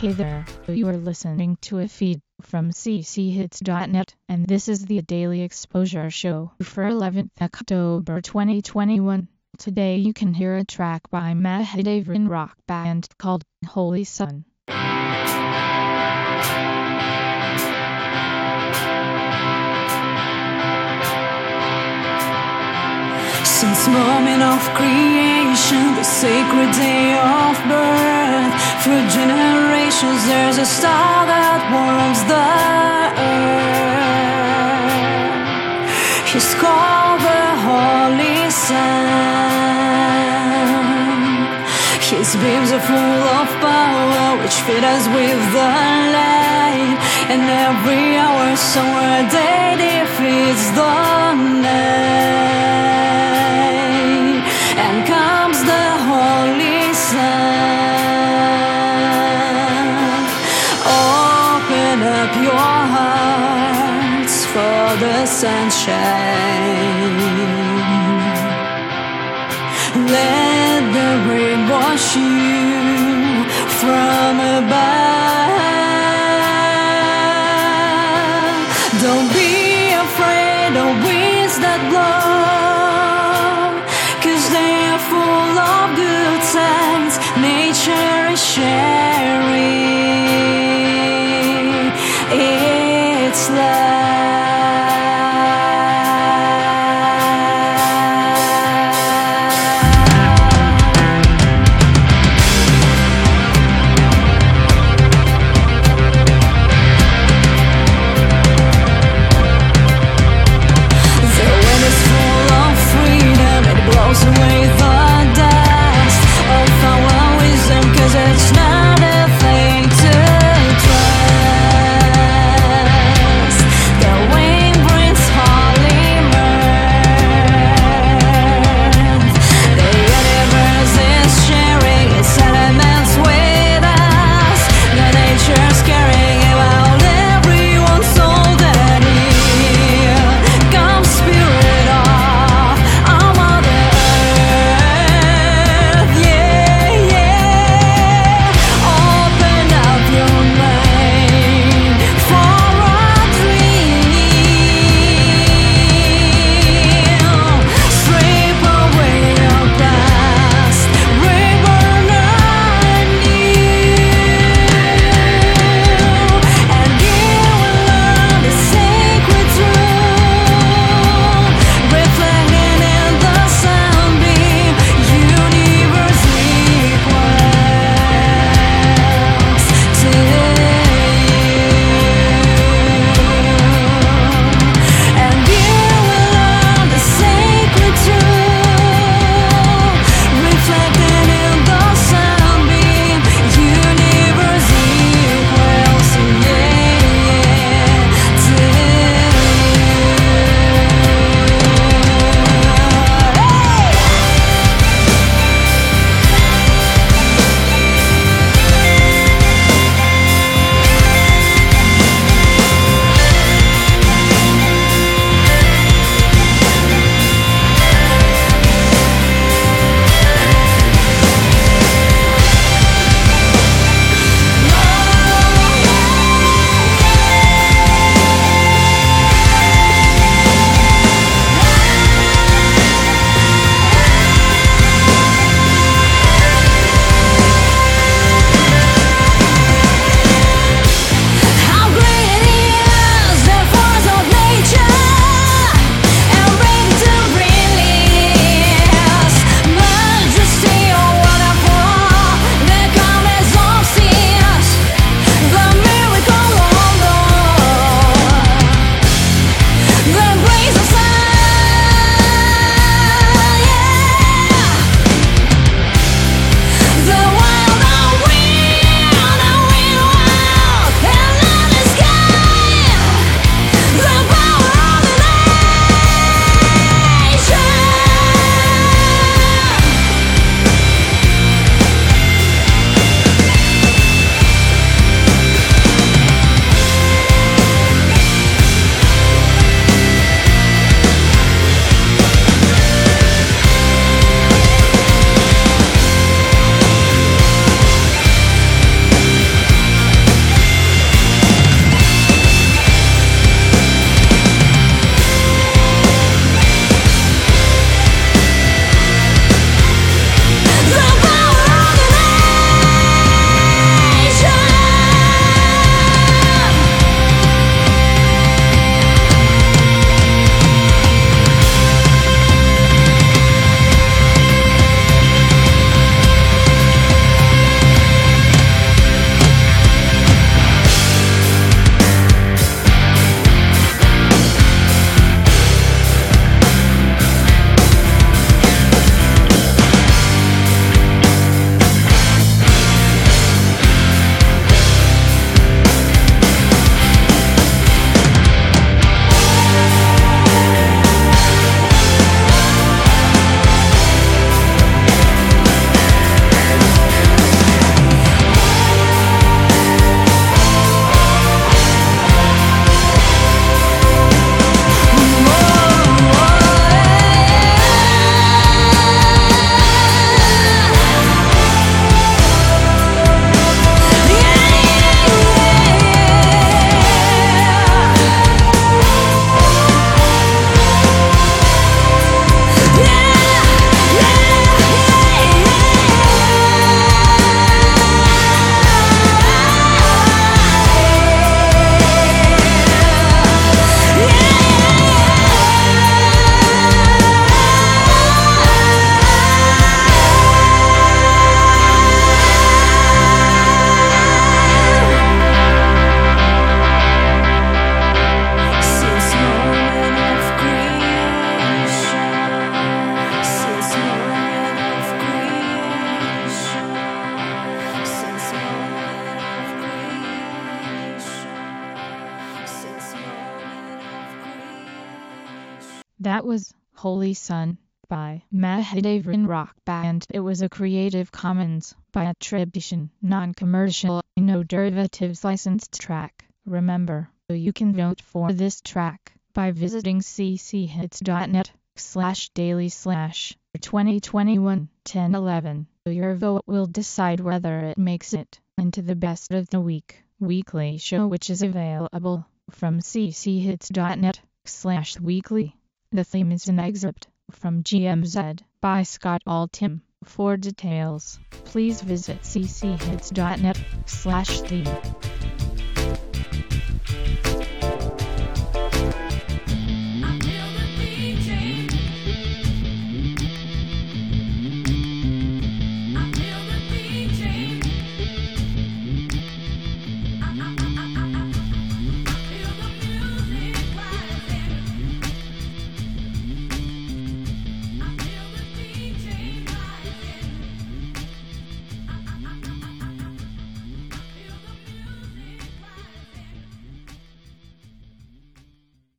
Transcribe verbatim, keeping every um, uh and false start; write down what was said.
Hey there, you are listening to a feed from c c hits dot net, and this is the Daily Exposure Show for eleventh October twenty twenty-one. Today you can hear a track by Mahadevan rock band called Holy Sun. Since moment of creation, the sacred day of birth, for generations there's a star that warms the earth. He's called the Holy Sun. His beams are full of power, which feed us with the light, and every hour somewhere day defeats the night. And comes the Holy Sun. Open up your hearts for the sunshine. Let the rain wash you from above. Don't be afraid of winds that blow, full of good times, nature is sharing its That was Holy Sun by Mahadevran Rock Band. It was a Creative Commons by attribution, non-commercial, no derivatives licensed track. Remember, you can vote for this track by visiting cchits.net slash daily slash 2021 ten eleven. Your vote will decide whether it makes it into the best of the week weekly show, which is available from cchits.net slash weekly. The theme is an excerpt from G M Z by Scott Altham. For details, please visit cchits.net slash theme.